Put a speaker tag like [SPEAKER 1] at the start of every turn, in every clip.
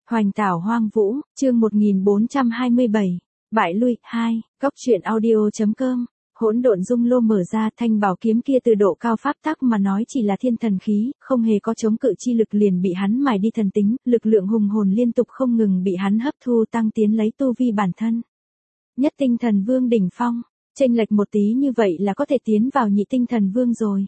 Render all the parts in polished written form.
[SPEAKER 1] Hoành tảo hoang vũ, chương 1427, bại lui, 2, góc truyện audio.com, hỗn độn dung lô mở ra, thanh bảo kiếm kia từ độ cao pháp tắc mà nói chỉ là thiên thần khí, không hề có chống cự chi lực liền bị hắn mài đi thần tính, lực lượng hùng hồn liên tục không ngừng bị hắn hấp thu tăng tiến lấy tu vi bản thân. Nhất tinh thần vương đỉnh phong, chênh lệch một tí như vậy là có thể tiến vào nhị tinh thần vương rồi.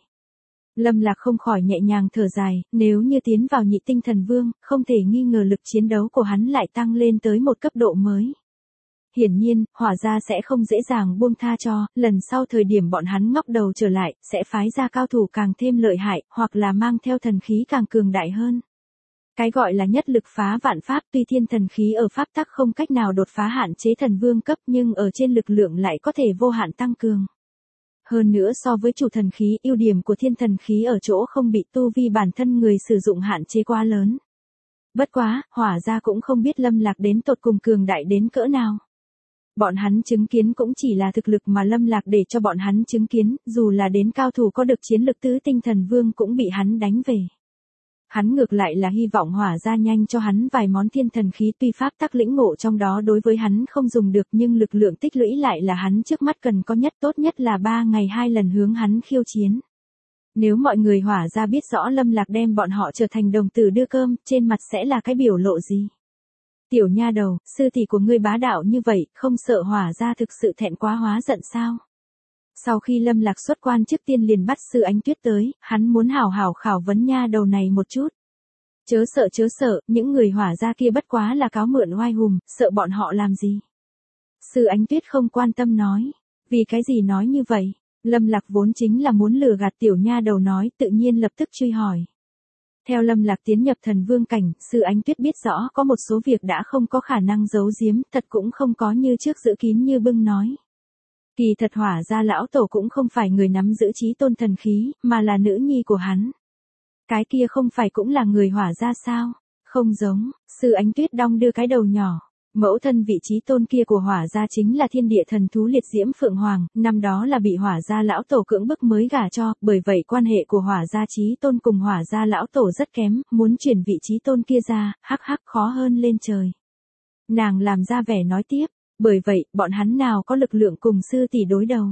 [SPEAKER 1] Lâm Lạc không khỏi nhẹ nhàng thở dài, nếu như tiến vào nhị tinh thần vương, không thể nghi ngờ lực chiến đấu của hắn lại tăng lên tới một cấp độ mới. Hiển nhiên, Hỏa gia sẽ không dễ dàng buông tha cho, lần sau thời điểm bọn hắn ngóc đầu trở lại, sẽ phái ra cao thủ càng thêm lợi hại, hoặc là mang theo thần khí càng cường đại hơn. Cái gọi là nhất lực phá vạn pháp, tuy thiên thần khí ở pháp tắc không cách nào đột phá hạn chế thần vương cấp nhưng ở trên lực lượng lại có thể vô hạn tăng cường. Hơn nữa so với chủ thần khí, ưu điểm của thiên thần khí ở chỗ không bị tu vi bản thân người sử dụng hạn chế quá lớn. Bất quá, Hỏa gia cũng không biết Lâm Lạc đến tột cùng cường đại đến cỡ nào. Bọn hắn chứng kiến cũng chỉ là thực lực mà Lâm Lạc để cho bọn hắn chứng kiến, dù là đến cao thủ có được chiến lực tứ tinh thần vương cũng bị hắn đánh về. Hắn ngược lại là hy vọng Hỏa gia nhanh cho hắn vài món thiên thần khí, tuy pháp tắc lĩnh ngộ trong đó đối với hắn không dùng được nhưng lực lượng tích lũy lại là hắn trước mắt cần có nhất, tốt nhất là 3 ngày 2 lần hướng hắn khiêu chiến. Nếu mọi người Hỏa gia biết rõ Lâm Lạc đem bọn họ trở thành đồng tử đưa cơm, trên mặt sẽ là cái biểu lộ gì? Tiểu nha đầu, sư tỷ của ngươi bá đạo như vậy, không sợ Hỏa gia thực sự thẹn quá hóa giận sao? Sau khi Lâm Lạc xuất quan trước tiên liền bắt Sư Ánh Tuyết tới, hắn muốn hảo hảo khảo vấn nha đầu này một chút. Chớ sợ, những người Hỏa gia kia bất quá là cáo mượn oai hùng, sợ bọn họ làm gì? Sư Ánh Tuyết không quan tâm nói, vì cái gì nói như vậy? Lâm Lạc vốn chính là muốn lừa gạt tiểu nha đầu nói, tự nhiên lập tức truy hỏi. Theo Lâm Lạc tiến nhập thần vương cảnh, Sư Ánh Tuyết biết rõ có một số việc đã không có khả năng giấu giếm, thật cũng không có như trước giữ kín như bưng nói. Kỳ thật Hỏa gia lão tổ cũng không phải người nắm giữ chí tôn thần khí, mà là nữ nhi của hắn. Cái kia không phải cũng là người Hỏa gia sao? Không giống, Sư Ánh Tuyết đong đưa cái đầu nhỏ. Mẫu thân vị chí tôn kia của Hỏa gia chính là thiên địa thần thú liệt diễm Phượng Hoàng, năm đó là bị Hỏa gia lão tổ cưỡng bức mới gả cho, bởi vậy quan hệ của Hỏa gia chí tôn cùng Hỏa gia lão tổ rất kém, muốn chuyển vị chí tôn kia ra, hắc khó hơn lên trời. Nàng làm ra vẻ nói tiếp, bởi vậy, bọn hắn nào có lực lượng cùng sư tỷ đối đầu.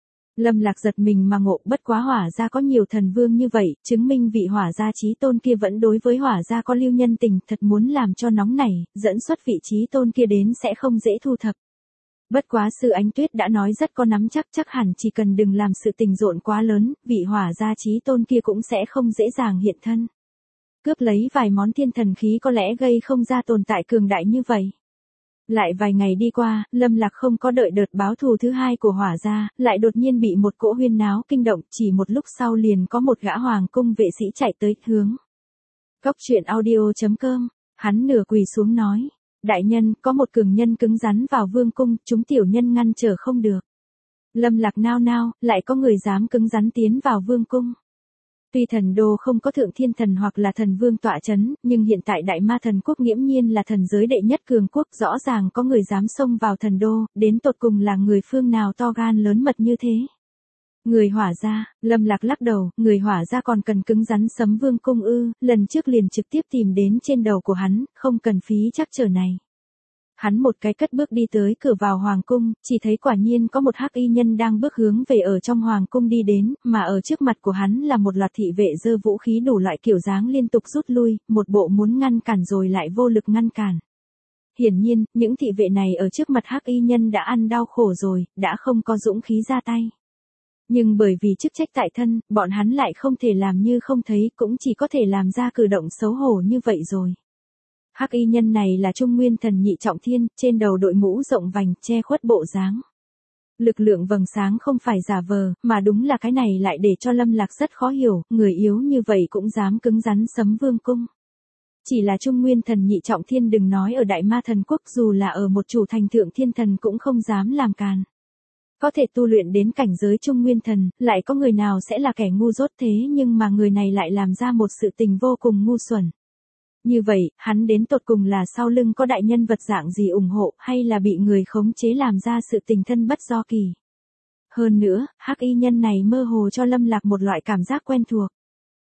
[SPEAKER 1] Lâm Lạc giật mình mà ngộ, bất quá Hỏa gia có nhiều thần vương như vậy, chứng minh vị Hỏa gia chí tôn kia vẫn đối với Hỏa gia có lưu nhân tình, thật muốn làm cho nóng nảy, dẫn xuất vị chí tôn kia đến sẽ không dễ thu thập. Bất quá Sư Ánh Tuyết đã nói rất có nắm chắc hẳn chỉ cần đừng làm sự tình rộn quá lớn, vị Hỏa gia chí tôn kia cũng sẽ không dễ dàng hiện thân. Cướp lấy vài món thiên thần khí có lẽ gây không ra tồn tại cường đại như vậy. Lại vài ngày đi qua, Lâm Lạc không có đợi đợt báo thù thứ hai của Hỏa gia, lại đột nhiên bị một cỗ huyên náo kinh động, chỉ một lúc sau liền có một gã hoàng cung vệ sĩ chạy tới, hướng góc truyện audio.com, hắn nửa quỳ xuống nói, đại nhân, có một cường nhân cứng rắn vào vương cung, chúng tiểu nhân ngăn trở không được. Lâm Lạc nao, lại có người dám cứng rắn tiến vào vương cung. Tuy thần đô không có thượng thiên thần hoặc là thần vương tọa chấn, nhưng hiện tại Đại Ma Thần Quốc nghiễm nhiên là thần giới đệ nhất cường quốc, rõ ràng có người dám xông vào thần đô, đến tột cùng là người phương nào to gan lớn mật như thế. Người Hỏa gia, Lâm Lạc lắc đầu, người Hỏa gia còn cần cứng rắn sấm vương cung ư, lần trước liền trực tiếp tìm đến trên đầu của hắn, không cần phí trắc trở này. Hắn một cái cất bước đi tới cửa vào hoàng cung, chỉ thấy quả nhiên có một hắc y nhân đang bước hướng về ở trong hoàng cung đi đến, mà ở trước mặt của hắn là một loạt thị vệ giơ vũ khí đủ loại kiểu dáng liên tục rút lui, một bộ muốn ngăn cản rồi lại vô lực ngăn cản. Hiển nhiên, những thị vệ này ở trước mặt hắc y nhân đã ăn đau khổ rồi, đã không có dũng khí ra tay. Nhưng bởi vì chức trách tại thân, bọn hắn lại không thể làm như không thấy, cũng chỉ có thể làm ra cử động xấu hổ như vậy rồi. Hắc y nhân này là Trung Nguyên Thần Nhị Trọng Thiên, trên đầu đội mũ rộng vành, che khuất bộ dáng. Lực lượng vầng sáng không phải giả vờ, mà đúng là cái này lại để cho Lâm Lạc rất khó hiểu, người yếu như vậy cũng dám cứng rắn sấm vương cung. Chỉ là Trung Nguyên Thần Nhị Trọng Thiên đừng nói ở Đại Ma Thần Quốc, dù là ở một chủ thành thượng thiên thần cũng không dám làm càn. Có thể tu luyện đến cảnh giới Trung Nguyên Thần, lại có người nào sẽ là kẻ ngu dốt thế, nhưng mà người này lại làm ra một sự tình vô cùng ngu xuẩn. Như vậy, hắn đến tột cùng là sau lưng có đại nhân vật dạng gì ủng hộ, hay là bị người khống chế làm ra sự tình thân bất do kỳ. Hơn nữa, hắc y nhân này mơ hồ cho Lâm Lạc một loại cảm giác quen thuộc.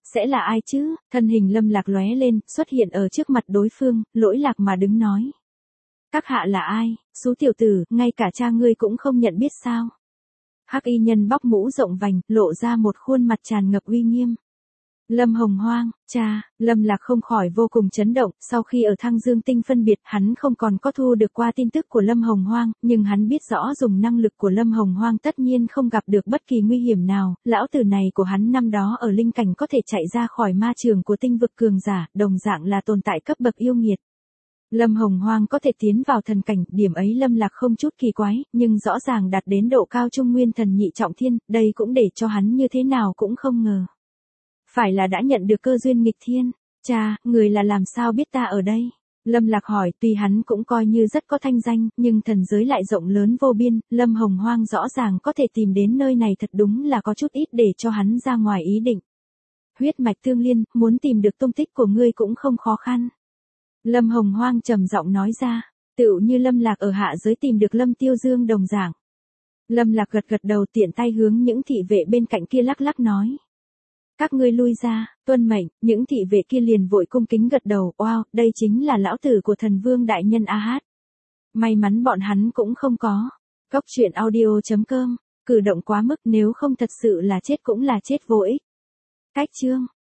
[SPEAKER 1] Sẽ là ai chứ? Thân hình Lâm Lạc lóe lên, xuất hiện ở trước mặt đối phương, lỗi lạc mà đứng nói. Các hạ là ai? Xú tiểu tử, ngay cả cha ngươi cũng không nhận biết sao? Hắc y nhân bóc mũ rộng vành, lộ ra một khuôn mặt tràn ngập uy nghiêm. Lâm Hồng Hoang, cha, Lâm Lạc không khỏi vô cùng chấn động, sau khi ở Thăng Dương Tinh phân biệt hắn không còn có thu được qua tin tức của Lâm Hồng Hoang, nhưng hắn biết rõ dùng năng lực của Lâm Hồng Hoang tất nhiên không gặp được bất kỳ nguy hiểm nào, lão tử này của hắn năm đó ở linh cảnh có thể chạy ra khỏi ma trường của tinh vực cường giả, đồng dạng là tồn tại cấp bậc yêu nghiệt. Lâm Hồng Hoang có thể tiến vào thần cảnh, điểm ấy Lâm Lạc không chút kỳ quái, nhưng rõ ràng đạt đến độ cao trung nguyên thần nhị trọng thiên, đây cũng để cho hắn như thế nào cũng không ngờ. Phải là đã nhận được cơ duyên nghịch thiên. Cha, người là làm sao biết ta ở đây? Lâm Lạc hỏi, tuy hắn cũng coi như rất có thanh danh, nhưng thần giới lại rộng lớn vô biên, Lâm Hồng Hoang rõ ràng có thể tìm đến nơi này thật đúng là có chút ít để cho hắn ra ngoài ý định. Huyết mạch tương liên, muốn tìm được tung tích của ngươi cũng không khó khăn. Lâm Hồng Hoang trầm giọng nói ra, tựu như Lâm Lạc ở hạ giới tìm được Lâm Tiêu Dương đồng dạng. Lâm Lạc gật gật đầu, tiện tay hướng những thị vệ bên cạnh kia lắc lắc nói. Các ngươi lui ra, tuân mệnh. Những thị vệ kia liền vội cung kính gật đầu, wow, đây chính là lão tử của thần vương đại nhân A Hát. May mắn bọn hắn cũng không có. Cốc truyện audio.com, cử động quá mức, nếu không thật sự là chết cũng là chết vô ích. Cách chương.